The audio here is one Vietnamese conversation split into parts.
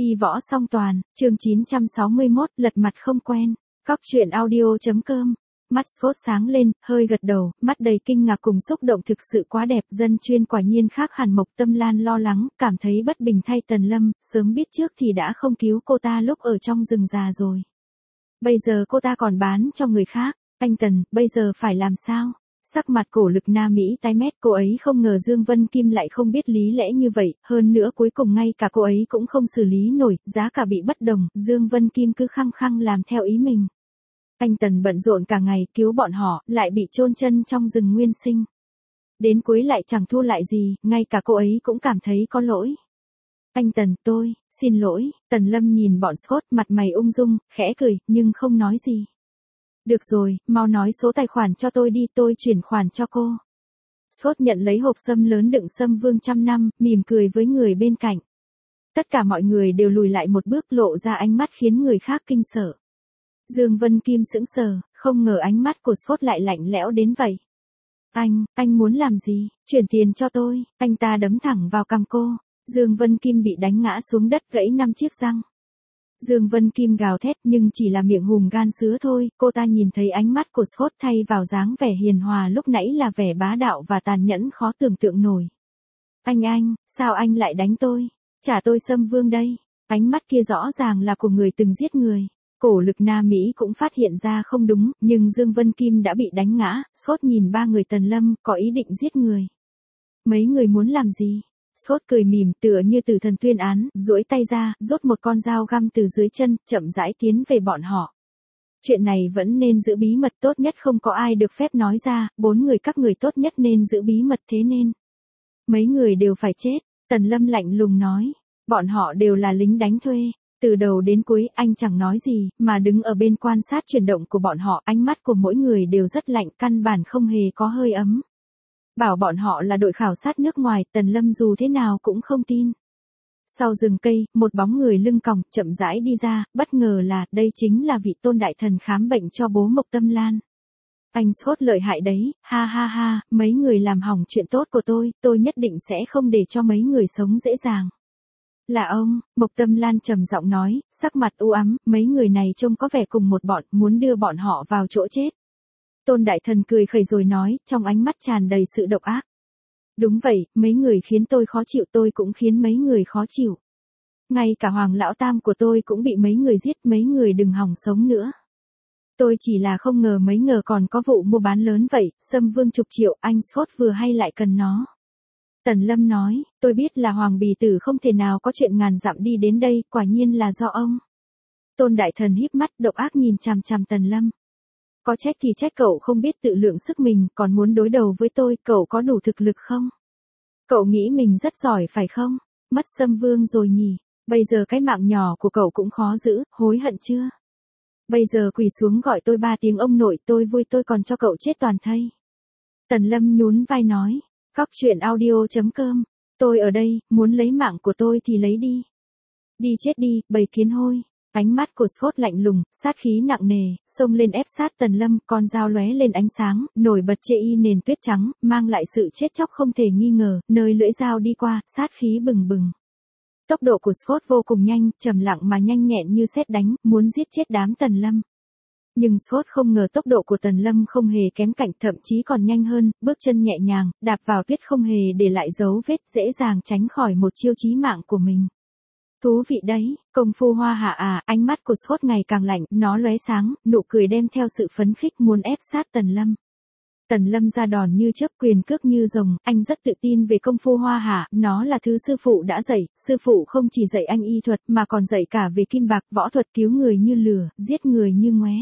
Y võ song toàn, chương 961, lật mặt không quen. Cóc truyện audio.com. Mắt Scott sáng lên, hơi gật đầu, mắt đầy kinh ngạc cùng xúc động, thực sự quá đẹp. Dân chuyên quả nhiên khác hẳn. Mộc Tâm Lan lo lắng, cảm thấy bất bình thay Tần Lâm, sớm biết trước thì đã không cứu cô ta lúc ở trong rừng già rồi. Bây giờ cô ta còn bán cho người khác. Anh Tần, bây giờ phải làm sao? Sắc mặt Cổ Lực Na Mỹ tái mét, cô ấy không ngờ Dương Vân Kim lại không biết lý lẽ như vậy, hơn nữa cuối cùng ngay cả cô ấy cũng không xử lý nổi, giá cả bị bất đồng, Dương Vân Kim cứ khăng khăng làm theo ý mình. Anh Tần bận rộn cả ngày cứu bọn họ, lại bị chôn chân trong rừng nguyên sinh. Đến cuối lại chẳng thu lại gì, ngay cả cô ấy cũng cảm thấy có lỗi. Anh Tần, tôi, xin lỗi. Tần Lâm nhìn bọn Scott, mặt mày ung dung, khẽ cười, nhưng không nói gì. Được rồi, mau nói số tài khoản cho tôi đi, tôi chuyển khoản cho cô. Scott nhận lấy hộp sâm lớn đựng sâm vương trăm năm, mỉm cười với người bên cạnh. Tất cả mọi người đều lùi lại một bước, lộ ra ánh mắt khiến người khác kinh sợ. Dương Vân Kim sững sờ, không ngờ ánh mắt của Scott lại lạnh lẽo đến vậy. Anh muốn làm gì? Chuyển tiền cho tôi. Anh ta đấm thẳng vào cằm cô. Dương Vân Kim bị đánh ngã xuống đất, gãy 5 chiếc răng. Dương Vân Kim gào thét nhưng chỉ là miệng hùm gan sứa thôi, cô ta nhìn thấy ánh mắt của Scott thay vào dáng vẻ hiền hòa lúc nãy là vẻ bá đạo và tàn nhẫn khó tưởng tượng nổi. Anh, sao anh lại đánh tôi? Trả tôi sâm vương đây. Ánh mắt kia rõ ràng là của người từng giết người. Cổ Lực Na Mỹ cũng phát hiện ra không đúng, nhưng Dương Vân Kim đã bị đánh ngã. Scott nhìn ba người Tần Lâm, có ý định giết người. Mấy người muốn làm gì? Scott cười mỉm tựa như tử thần tuyên án, duỗi tay ra, rút một con dao găm từ dưới chân, chậm rãi tiến về bọn họ. Chuyện này vẫn nên giữ bí mật, tốt nhất không có ai được phép nói ra, 4 người các người tốt nhất nên giữ bí mật, thế nên. Mấy người đều phải chết, Tần Lâm lạnh lùng nói. Bọn họ đều là lính đánh thuê. Từ đầu đến cuối anh chẳng nói gì, mà đứng ở bên quan sát chuyển động của bọn họ, ánh mắt của mỗi người đều rất lạnh, căn bản không hề có hơi ấm. Bảo bọn họ là đội khảo sát nước ngoài, Tần Lâm dù thế nào cũng không tin. Sau rừng cây, một bóng người lưng còng, chậm rãi đi ra, bất ngờ là, đây chính là vị Tôn đại thần khám bệnh cho bố Mộc Tâm Lan. Anh Scott lợi hại đấy, ha, mấy người làm hỏng chuyện tốt của tôi nhất định sẽ không để cho mấy người sống dễ dàng. Là ông, Mộc Tâm Lan trầm giọng nói, sắc mặt u ám, mấy người này trông có vẻ cùng một bọn, muốn đưa bọn họ vào chỗ chết. Tôn đại thần cười khẩy rồi nói, trong ánh mắt tràn đầy sự độc ác. Đúng vậy, mấy người khiến tôi khó chịu, tôi cũng khiến mấy người khó chịu. Ngay cả Hoàng lão tam của tôi cũng bị mấy người giết, mấy người đừng hòng sống nữa. Tôi chỉ là không ngờ còn có vụ mua bán lớn vậy, sâm vương chục triệu, anh Scott vừa hay lại cần nó. Tần Lâm nói, tôi biết là Hoàng bì tử không thể nào có chuyện ngàn dặm đi đến đây, quả nhiên là do ông. Tôn đại thần híp mắt độc ác nhìn chằm chằm Tần Lâm. Có trách thì trách cậu không biết tự lượng sức mình, còn muốn đối đầu với tôi, cậu có đủ thực lực không? Cậu nghĩ mình rất giỏi phải không? Mất sâm vương rồi nhỉ, bây giờ cái mạng nhỏ của cậu cũng khó giữ, hối hận chưa? Bây giờ quỳ xuống gọi tôi 3 tiếng ông nội, tôi vui, tôi còn cho cậu chết toàn thây. Tần Lâm nhún vai nói, Cóc truyện audio.com, tôi ở đây, muốn lấy mạng của tôi thì lấy đi. Đi chết đi, bầy kiến hôi. Ánh mắt của Scott lạnh lùng, sát khí nặng nề, xông lên ép sát Tần Lâm, con dao lóe lên ánh sáng, nổi bật chê y nền tuyết trắng, mang lại sự chết chóc không thể nghi ngờ, nơi lưỡi dao đi qua, sát khí bừng bừng. Tốc độ của Scott vô cùng nhanh, trầm lặng mà nhanh nhẹn như sét đánh, muốn giết chết đám Tần Lâm. Nhưng Scott không ngờ tốc độ của Tần Lâm không hề kém cạnh, thậm chí còn nhanh hơn, bước chân nhẹ nhàng, đạp vào tuyết không hề để lại dấu vết, dễ dàng tránh khỏi một chiêu chí mạng của mình. Thú vị đấy, công phu hoa hạ à, ánh mắt của Scott ngày càng lạnh, nó lóe sáng, nụ cười đem theo sự phấn khích muốn ép sát Tần Lâm. Tần Lâm ra đòn như chớp, quyền cước như rồng, anh rất tự tin về công phu hoa hạ, nó là thứ sư phụ đã dạy, sư phụ không chỉ dạy anh y thuật mà còn dạy cả về kim bạc, võ thuật, cứu người như lửa, giết người như ngoé.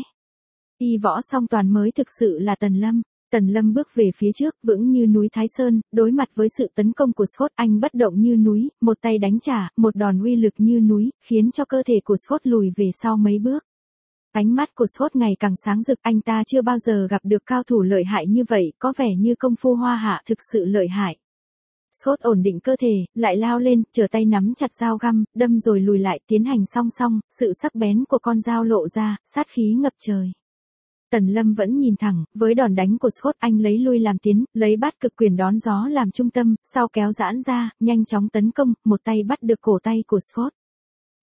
Y võ song toàn mới thực sự là Tần Lâm. Tần Lâm bước về phía trước, vững như núi Thái Sơn, đối mặt với sự tấn công của Scott, anh bất động như núi, một tay đánh trả, một đòn uy lực như núi, khiến cho cơ thể của Scott lùi về sau mấy bước. Ánh mắt của Scott ngày càng sáng rực, anh ta chưa bao giờ gặp được cao thủ lợi hại như vậy, có vẻ như công phu hoa hạ thực sự lợi hại. Scott ổn định cơ thể, lại lao lên, trở tay nắm chặt dao găm, đâm rồi lùi lại, tiến hành song song, sự sắc bén của con dao lộ ra, sát khí ngập trời. Tần Lâm vẫn nhìn thẳng, với đòn đánh của Scott anh lấy lui làm tiến, lấy bát cực quyền đón gió làm trung tâm, sau kéo giãn ra, nhanh chóng tấn công, một tay bắt được cổ tay của Scott.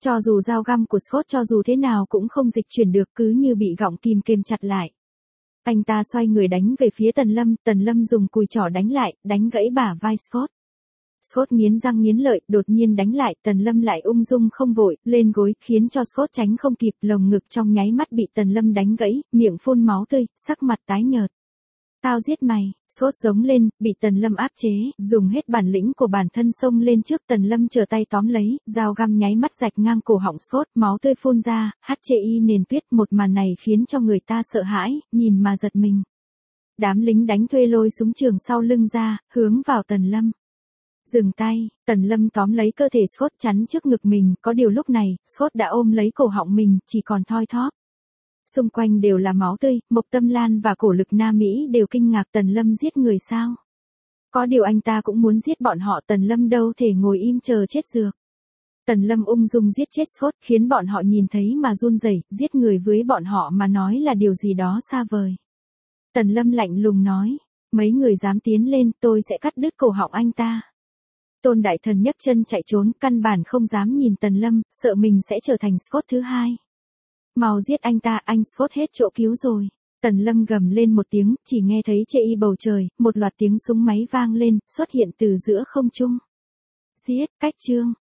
Cho dù dao găm của Scott cho dù thế nào cũng không dịch chuyển được, cứ như bị gọng kìm kềm chặt lại. Anh ta xoay người đánh về phía Tần Lâm dùng cùi chỏ đánh lại, đánh gãy bả vai Scott. Scott nghiến răng nghiến lợi, đột nhiên đánh lại, Tần Lâm lại ung dung không vội, lên gối, khiến cho Scott tránh không kịp, lồng ngực trong nháy mắt bị Tần Lâm đánh gãy, miệng phun máu tươi, sắc mặt tái nhợt. Tao giết mày, Scott giống lên, bị Tần Lâm áp chế, dùng hết bản lĩnh của bản thân xông lên trước, Tần Lâm trở tay tóm lấy, dao găm nháy mắt rạch ngang cổ họng Scott, máu tươi phun ra, HCI nền tuyết, một màn này khiến cho người ta sợ hãi, nhìn mà giật mình. Đám lính đánh thuê lôi súng trường sau lưng ra, hướng vào Tần Lâm. Dừng tay, Tần Lâm tóm lấy cơ thể Scott chắn trước ngực mình, có điều lúc này, Scott đã ôm lấy cổ họng mình, chỉ còn thoi thóp. Xung quanh đều là máu tươi, Mộc Tâm Lan và Cổ Lực Nam Mỹ đều kinh ngạc Tần Lâm giết người sao. Có điều anh ta cũng muốn giết bọn họ, Tần Lâm đâu thể ngồi im chờ chết dược. Tần Lâm ung dung giết chết Scott, khiến bọn họ nhìn thấy mà run rẩy, giết người với bọn họ mà nói là điều gì đó xa vời. Tần Lâm lạnh lùng nói, mấy người dám tiến lên, tôi sẽ cắt đứt cổ họng anh ta. Tôn Đại Thần nhấc chân chạy trốn, căn bản không dám nhìn Tần Lâm, sợ mình sẽ trở thành Scott thứ hai. Mau giết anh ta, anh Scott hết chỗ cứu rồi. Tần Lâm gầm lên một tiếng, chỉ nghe thấy chê y bầu trời, một loạt tiếng súng máy vang lên, xuất hiện từ giữa không trung. Giết, cách chương.